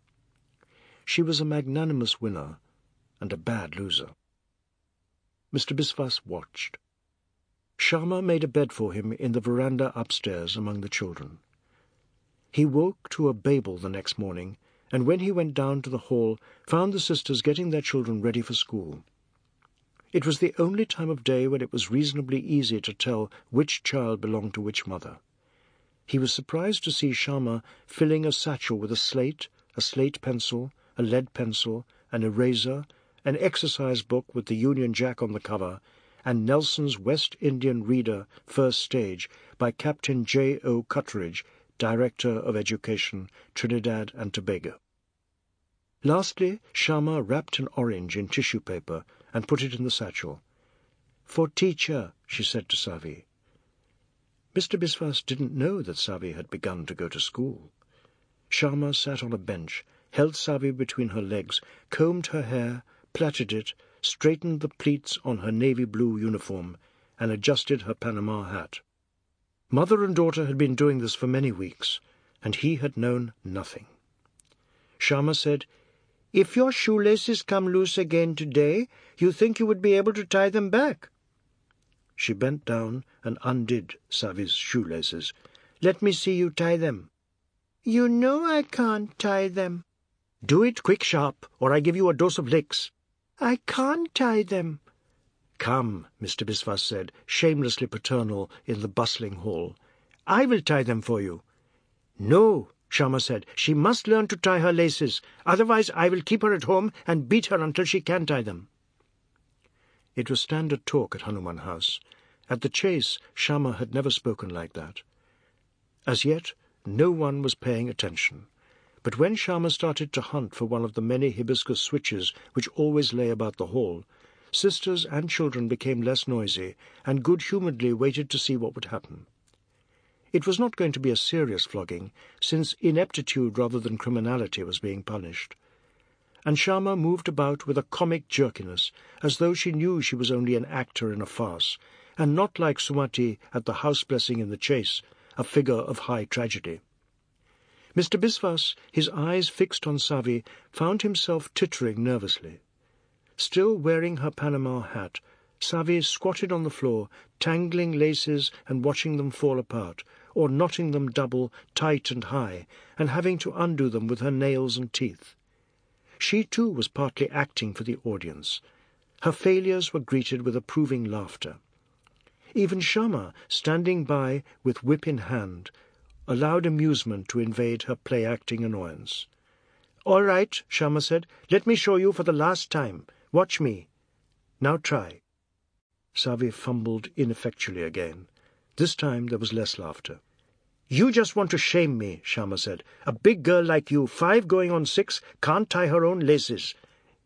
She was a magnanimous winner and a bad loser. Mister Biswas watched. Sharma made a bed for him in the veranda upstairs among the children. He woke to a babel the next morning, and when he went down to the hall, found the sisters getting their children ready for school. It was the only time of day when it was reasonably easy to tell which child belonged to which mother. He was surprised to see Sharma filling a satchel with a slate, a slate pencil, a lead pencil, an eraser, an exercise book with the Union Jack on the cover, and Nelson's West Indian Reader, First Stage, by Captain J O Cutteridge, Director of Education, Trinidad and Tobago. Lastly, Sharma wrapped an orange in tissue paper and put it in the satchel. "For teacher," she said to Savi. Mister Biswas didn't know that Savi had begun to go to school. Sharma sat on a bench, held Savi between her legs, combed her hair, plaited it, straightened the pleats on her navy blue uniform, and adjusted her Panama hat. Mother and daughter had been doing this for many weeks, and he had known nothing. Sharma said, "If your shoelaces come loose again today, you think you would be able to tie them back?" She bent down and undid Savi's shoelaces. "Let me see you tie them." "You know I can't tie them." "Do it quick, sharp, or I give you a dose of licks." "I can't tie them." "Come," Mister Biswas said, shamelessly paternal in the bustling hall. "I will tie them for you." "No," Sharma said, "she must learn to tie her laces. Otherwise I will keep her at home and beat her until she can tie them." It was standard talk at Hanuman House. At the chase, Sharma had never spoken like that. As yet, no one was paying attention. But when Sharma started to hunt for one of the many hibiscus switches which always lay about the hall, sisters and children became less noisy and good-humouredly waited to see what would happen. It was not going to be a serious flogging, since ineptitude rather than criminality was being punished. And Sharma moved about with a comic jerkiness, as though she knew she was only an actor in a farce, and not like Sumati at the house-blessing in the chase, a figure of high tragedy. Mister Biswas, his eyes fixed on Savi, found himself tittering nervously. Still wearing her Panama hat, Savi squatted on the floor, tangling laces and watching them fall apart, or knotting them double, tight and high, and having to undo them with her nails and teeth. She too was partly acting for the audience. Her failures were greeted with approving laughter. Even Sharma, standing by with whip in hand, allowed amusement to invade her play-acting annoyance. "All right," Sharma said, "let me show you for the last time. Watch me. Now try." Savi fumbled ineffectually again. This time there was less laughter. "You just want to shame me," Sharma said. "A big girl like you, five going on six, can't tie her own laces.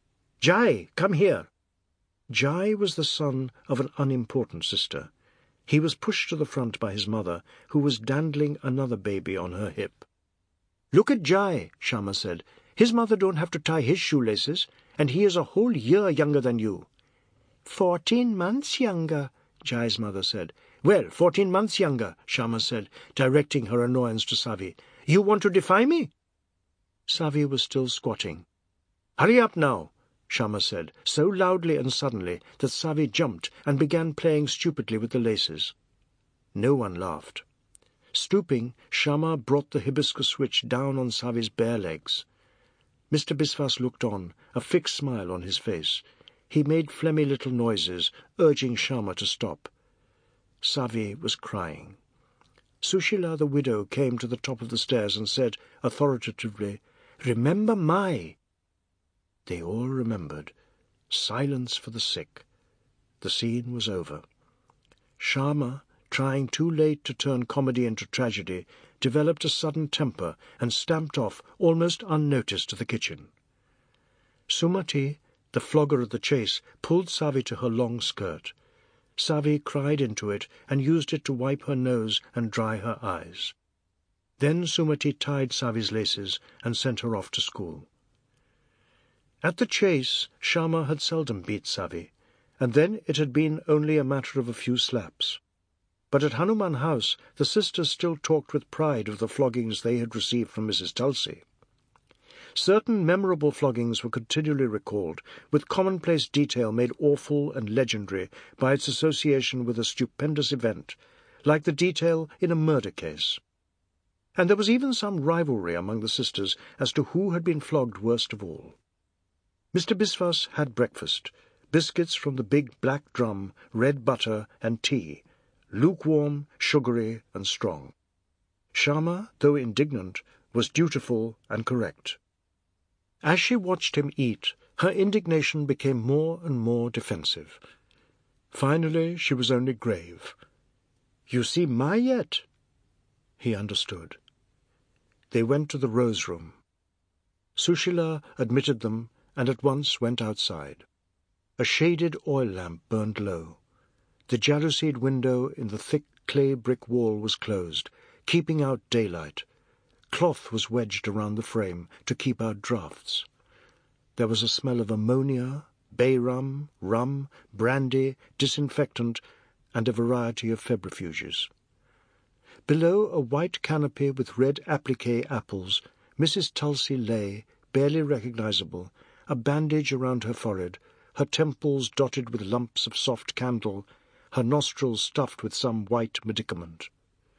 Jai, come here." Jai was the son of an unimportant sister. He was pushed to the front by his mother, who was dandling another baby on her hip. "Look at Jai," Sharma said. "His mother don't have to tie his shoelaces, and he is a whole year younger than you." "Fourteen months younger," Jai's mother said. "Well, fourteen months younger," Sharma said, directing her annoyance to Savi. "You want to defy me?" Savi was still squatting. "Hurry up now," Sharma said, so loudly and suddenly that Savi jumped and began playing stupidly with the laces. No one laughed. Stooping, Sharma brought the hibiscus switch down on Savi's bare legs. Mister Biswas looked on, a fixed smile on his face. He made phlegmy little noises, urging Sharma to stop. Savi was crying. Sushila the widow came to the top of the stairs and said, authoritatively, "Remember Mai." They all remembered. Silence for the sick. The scene was over. Sharma, trying too late to turn comedy into tragedy, developed a sudden temper and stamped off, almost unnoticed, to the kitchen. Sumati, the flogger of the chase, pulled Savi to her long skirt. Savi cried into it and used it to wipe her nose and dry her eyes. Then Sumati tied Savi's laces and sent her off to school. At the chase, Sharma had seldom beat Savi, and then it had been only a matter of a few slaps. But at Hanuman House the sisters still talked with pride of the floggings they had received from Missus Tulsi. Certain memorable floggings were continually recalled, with commonplace detail made awful and legendary by its association with a stupendous event, like the detail in a murder case. And there was even some rivalry among the sisters as to who had been flogged worst of all. Mister Biswas had breakfast, biscuits from the big black drum, red butter and tea, lukewarm, sugary, and strong. Sharma, though indignant, was dutiful and correct. As she watched him eat, her indignation became more and more defensive. Finally, she was only grave. "You see Mai yet?" He understood. They went to the rose room. Sushila admitted them and at once went outside. A shaded oil lamp burned low. The jalousied window in the thick clay brick wall was closed, keeping out daylight. Cloth was wedged around the frame to keep out draughts. There was a smell of ammonia, bay rum, rum, brandy, disinfectant, and a variety of febrifuges. Below a white canopy with red appliqué apples, Missus Tulsi lay, barely recognizable, a bandage around her forehead, her temples dotted with lumps of soft candle, her nostrils stuffed with some white medicament.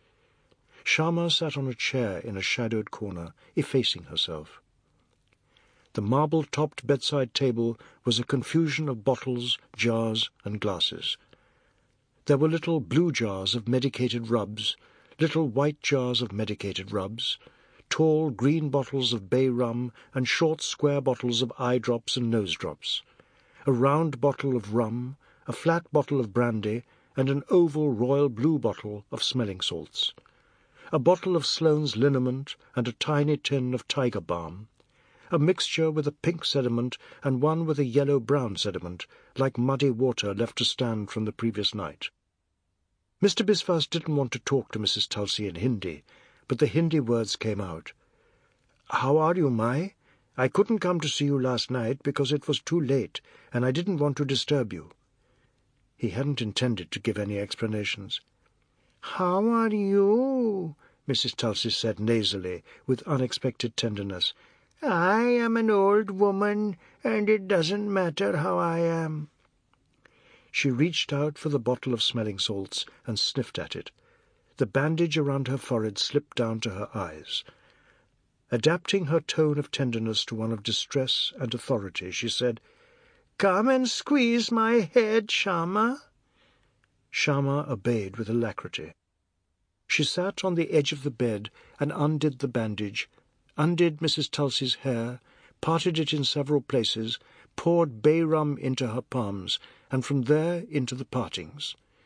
Sharma sat on a chair in a shadowed corner, effacing herself. The marble-topped bedside table was a confusion of bottles, jars, and glasses. There were little blue jars of medicated rubs, little white jars of medicated rubs, tall green bottles of bay rum, and short square bottles of eye drops and nose drops, a round bottle of rum, a flat bottle of brandy, and an oval royal blue bottle of smelling salts, a bottle of Sloane's liniment and a tiny tin of tiger balm, a mixture with a pink sediment and one with a yellow-brown sediment, like muddy water left to stand from the previous night. Mister Biswas didn't want to talk to Missus Tulsi in Hindi, but the Hindi words came out. "How are you, Mai? I couldn't come to see you last night because it was too late, and I didn't want to disturb you." He hadn't intended to give any explanations. "How are you?" Missus Tulsi said nasally, with unexpected tenderness. "I am an old woman, and it doesn't matter how I am." She reached out for the bottle of smelling salts and sniffed at it. The bandage around her forehead slipped down to her eyes. Adapting her tone of tenderness to one of distress and authority, she said, "Come and squeeze my head, Sharma." Sharma obeyed with alacrity. She sat on the edge of the bed and undid the bandage, undid Missus Tulsi's hair, parted it in several places, poured bay rum into her palms, and from there into the partings.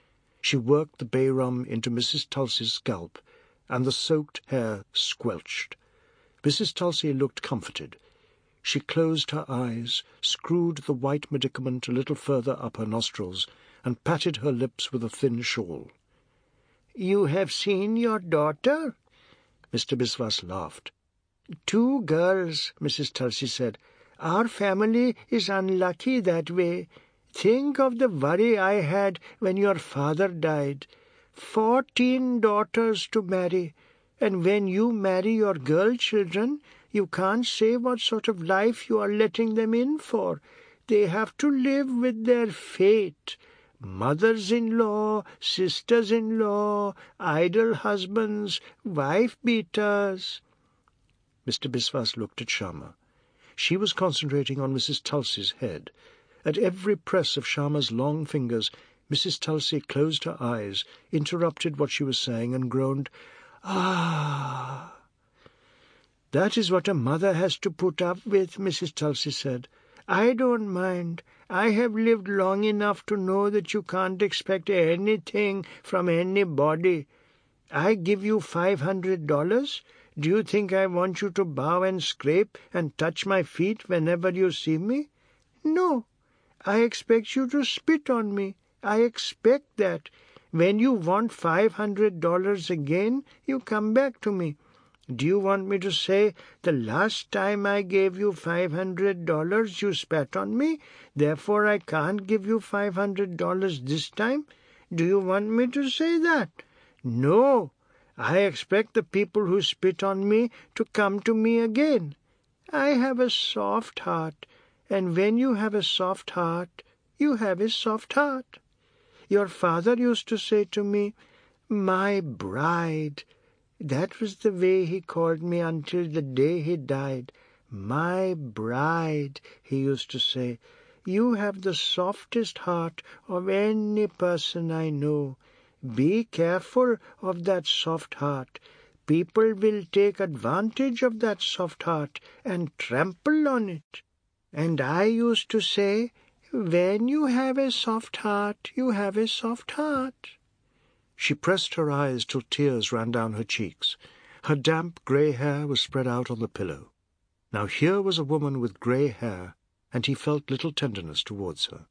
She worked the bay rum into Missus Tulsey's scalp, and the soaked hair squelched. Missus Tulsey looked comforted. She closed her eyes, screwed the white medicament a little further up her nostrils, and patted her lips with a thin shawl. "You have seen your daughter?" Mister Biswas laughed. "Two girls," Missus Tulsey said. "Our family is unlucky that way. Think of the worry I had when your father died. Fourteen daughters to marry, and when you marry your girl children, you can't say what sort of life you are letting them in for. They have to live with their fate. Mothers-in-law, sisters-in-law, idle husbands, wife-beaters." Mister Biswas looked at Sharma. She was concentrating on Missus Tulsey's head. At every press of Sharma's long fingers, Missus Tulsey closed her eyes, interrupted what she was saying, and groaned, "Ah!" "That is what a mother has to put up with," Missus Tulsey said. "I don't mind. I have lived long enough to know that you can't expect anything from anybody. I give you five hundred dollars. Do you think I want you to bow and scrape and touch my feet whenever you see me? No. I expect you to spit on me. I expect that. When you want five hundred dollars again, you come back to me. Do you want me to say, the last time I gave you five hundred dollars you spat on me, therefore I can't give you five hundred dollars this time? Do you want me to say that? No. I expect the people who spit on me to come to me again. I have a soft heart, and when you have a soft heart, you have a soft heart. Your father used to say to me, 'My bride.' That was the way he called me until the day he died. 'My bride,' he used to say. 'You have the softest heart of any person I know. Be careful of that soft heart. People will take advantage of that soft heart and trample on it.' And I used to say, 'When you have a soft heart, you have a soft heart.'" She pressed her eyes till tears ran down her cheeks. Her damp grey hair was spread out on the pillow. Now here was a woman with grey hair, and he felt little tenderness towards her.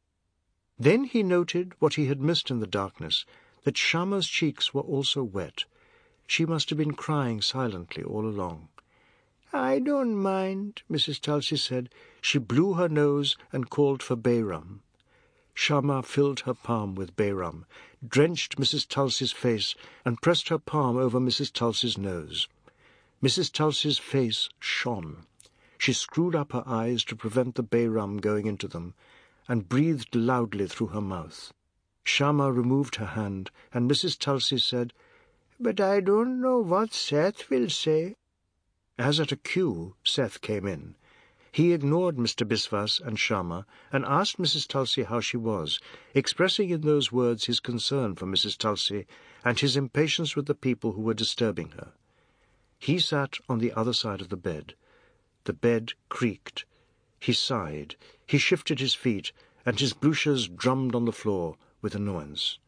Then he noted what he had missed in the darkness, that Sharma's cheeks were also wet. She must have been crying silently all along. "I don't mind," Missus Tulsey said. She blew her nose and called for bay rum. Sharma filled her palm with bay rum, drenched Missus Tulsey's face, and pressed her palm over Missus Tulsey's nose. Missus Tulsey's face shone. She screwed up her eyes to prevent the bay rum going into them, and breathed loudly through her mouth. Sharma removed her hand, and Missus Tulsey said, "But I don't know what Seth will say." As at a cue, Seth came in. He ignored Mister Biswas and Sharma and asked Missus Tulsey how she was, expressing in those words his concern for Missus Tulsey and his impatience with the people who were disturbing her. He sat on the other side of the bed. The bed creaked. He sighed. He shifted his feet, and his bluchers drummed on the floor with annoyance.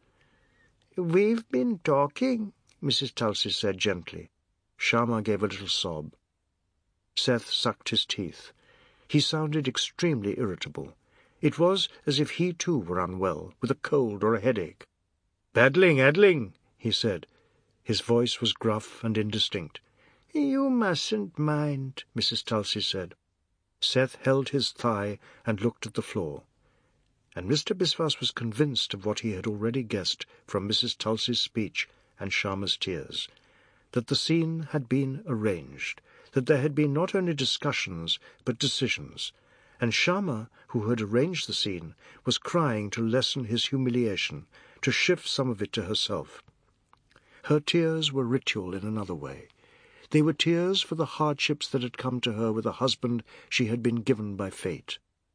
"We've been talking," Missus Tulsey said gently. Sharma gave a little sob. Seth sucked his teeth. He sounded extremely irritable. It was as if he too were unwell, with a cold or a headache. "Paddling, addling," he said. His voice was gruff and indistinct. "You mustn't mind," Missus Tulsey said. Seth held his thigh and looked at the floor. And Mister Biswas was convinced of what he had already guessed from Missus Tulsey's speech and Sharma's tears, that the scene had been arranged, that there had been not only discussions but decisions, and Sharma, who had arranged the scene, was crying to lessen his humiliation, to shift some of it to herself. Her tears were ritual in another way. They were tears for the hardships that had come to her with a husband she had been given by fate.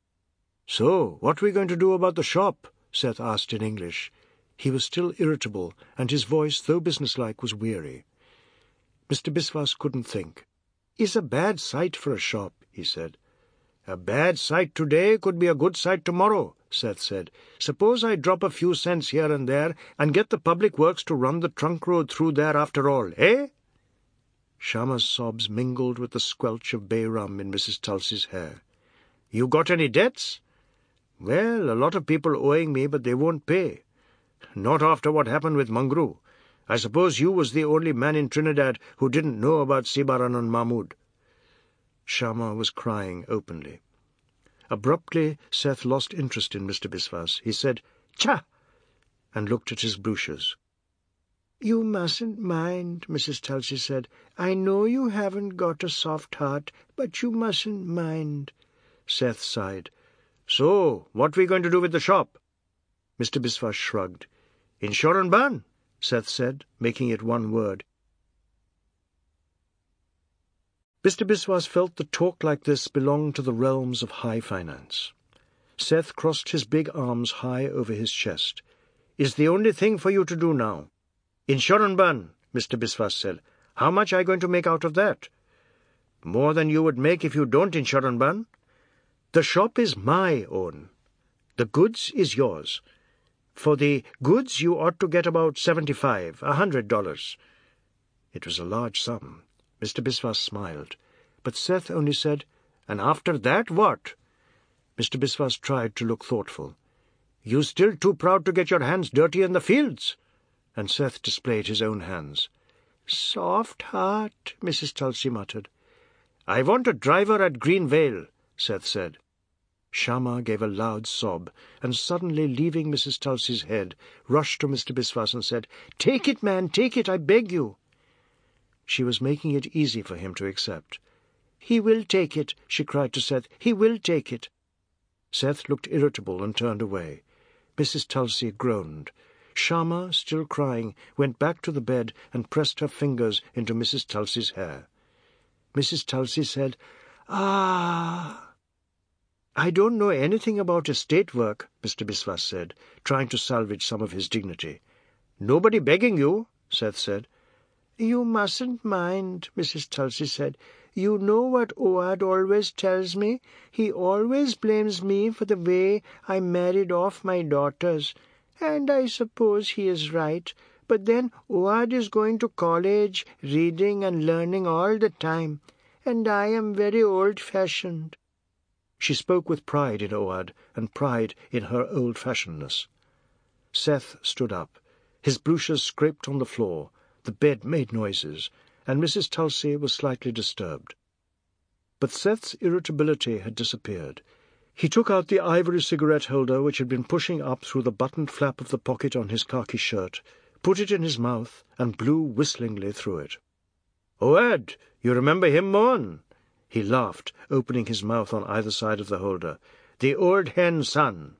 "So, what are we going to do about the shop?" Seth asked in English. He was still irritable, and his voice, though businesslike, was weary. Mister Biswas couldn't think. "It's a bad site for a shop," he said. "A bad site today could be a good site tomorrow," Seth said. "Suppose I drop a few cents here and there and get the public works to run the trunk road through there after all, eh?" Shamma's sobs mingled with the squelch of bay rum in Missus Tulsi's hair. "You got any debts?" "Well, a lot of people owing me, but they won't pay. Not after what happened with Mangru. I suppose you was the only man in Trinidad who didn't know about Sibaran and Mahmud." Shamma was crying openly. Abruptly, Seth lost interest in Mister Biswas. He said, "Cha!" and looked at his bluchers. "You mustn't mind," Missus Tulsi said. "I know you haven't got a soft heart, but you mustn't mind." Seth sighed. "So, what we going to do with the shop?" Mister Biswas shrugged. "Insure and burn," Seth said, making it one word. Mister Biswas felt that talk like this belonged to the realms of high finance. Seth crossed his big arms high over his chest. "Is the only thing for you to do now." "Insure and burn," Mister Biswas said. "How much are you going to make out of that?" "More than you would make if you don't insure and burn. The shop is my own. The goods is yours. For the goods you ought to get about seventy-five, a hundred dollars." It was a large sum. Mister Biswas smiled. But Seth only said, "And after that, what?" Mister Biswas tried to look thoughtful. "You still too proud to get your hands dirty in the fields?" And Seth displayed his own hands. "Soft heart," Missus Tulsi muttered. "I want a driver at Green Vale," Seth said. Shamma gave a loud sob, and suddenly leaving Missus Tulsi's head, rushed to Mister Biswas and said, "Take it, man, take it, I beg you." She was making it easy for him to accept. "He will take it," she cried to Seth. "He will take it." Seth looked irritable and turned away. Missus Tulsi groaned. Shamma, still crying, went back to the bed and pressed her fingers into Missus Tulsi's hair. Missus Tulsi said, "Ah!" "I don't know anything about estate work," Mister Biswas said, trying to salvage some of his dignity. "Nobody begging you," Seth said. "You mustn't mind," Missus Tulsi said. "You know what Oad always tells me? He always blames me for the way I married off my daughters. And I suppose he is right. But then Oad is going to college, reading and learning all the time. And I am very old-fashioned." She spoke with pride in Oad and pride in her old-fashionedness. Seth stood up. His bluchers scraped on the floor. The bed made noises, and Missus Tulsi was slightly disturbed. But Seth's irritability had disappeared. He took out the ivory cigarette holder which had been pushing up through the buttoned flap of the pocket on his khaki shirt, put it in his mouth, and blew whistlingly through it. "Oad, you remember him, Mon?" He laughed, opening his mouth on either side of the holder. "The old hen's son."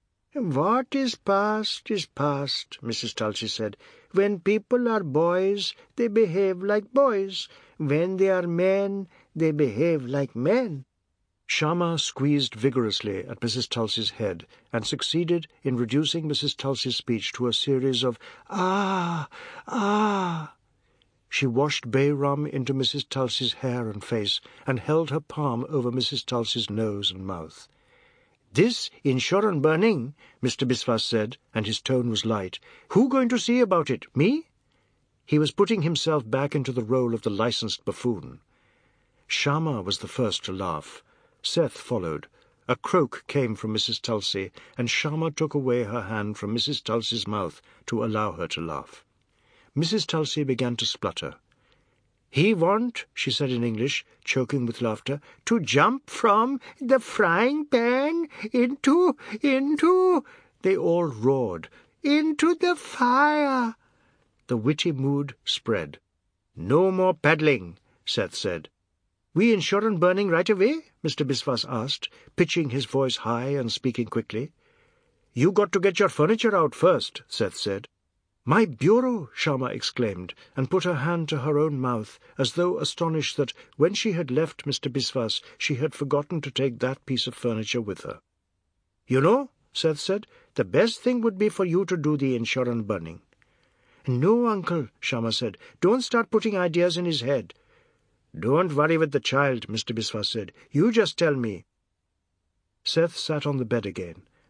"What is past is past," Missus Tulsi said. "When people are boys, they behave like boys. When they are men, they behave like men." Shamma squeezed vigorously at Missus Tulsi's head and succeeded in reducing Missus Tulsi's speech to a series of "ah, ah." She washed bay rum into Missus Tulsi's hair and face and held her palm over Missus Tulsi's nose and mouth. "This insure and burning," Mister Biswas said, and his tone was light. "Who going to see about it, me?" He was putting himself back into the role of the licensed buffoon. Shamma was the first to laugh. Seth followed. A croak came from Missus Tulsi, and Shamma took away her hand from Missus Tulsi's mouth to allow her to laugh. Missus Tulsi began to splutter. "He want," she said in English, choking with laughter, "to jump from the frying pan into, into—" They all roared, "into the fire." The witty mood spread. "No more paddling," Seth said. "We insure and burning right away?" Mister Biswas asked, pitching his voice high and speaking quickly. "You got to get your furniture out first," Seth said. "My bureau!" Shamma exclaimed, and put her hand to her own mouth, as though astonished that, when she had left Mister Biswas, she had forgotten to take that piece of furniture with her. "You know," Seth said, "the best thing would be for you to do the insure and burning." "No, uncle," Shamma said. "Don't start putting ideas in his head." "Don't worry with the child," Mister Biswas said. "You just tell me." Seth sat on the bed again.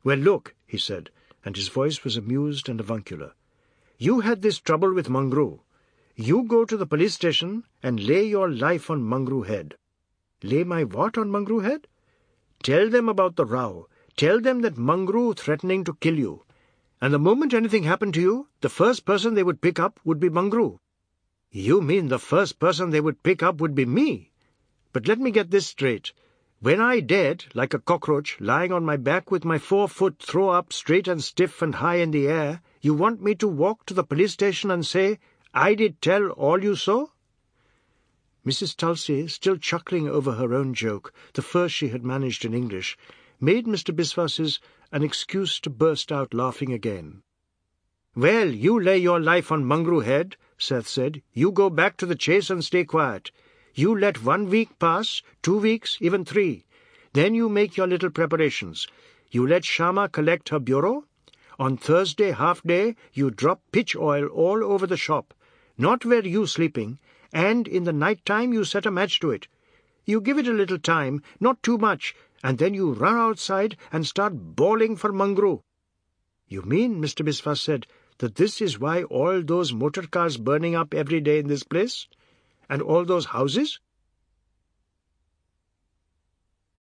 "Well, look," he said, and his voice was amused and avuncular. "You had this trouble with Mangru. You go to the police station and lay your life on Mangru Head." "Lay my what on Mangru Head?" "Tell them about the row. Tell them that Mangru threatening to kill you. And the moment anything happened to you, the first person they would pick up would be Mangru." "You mean the first person they would pick up would be me? But let me get this straight. When I dead, like a cockroach, lying on my back with my forefoot throw up straight and stiff and high in the air, you want me to walk to the police station and say, 'I did tell all you saw'?" Missus Tulsi, still chuckling over her own joke, the first she had managed in English, made Mister Biswas's an excuse to burst out laughing again. "Well, you lay your life on Mangru Head," Seth said. "You go back to the chase and stay quiet. You let one week pass, two weeks, even three. Then you make your little preparations. You let Shama collect her bureau. On Thursday half-day you drop pitch oil all over the shop, not where you sleeping, and in the night time you set a match to it. You give it a little time, not too much, and then you run outside and start bawling for Mangru." "You mean," Mister Biswas said, "that this is why all those motor cars burning up every day in this place? And all those houses?"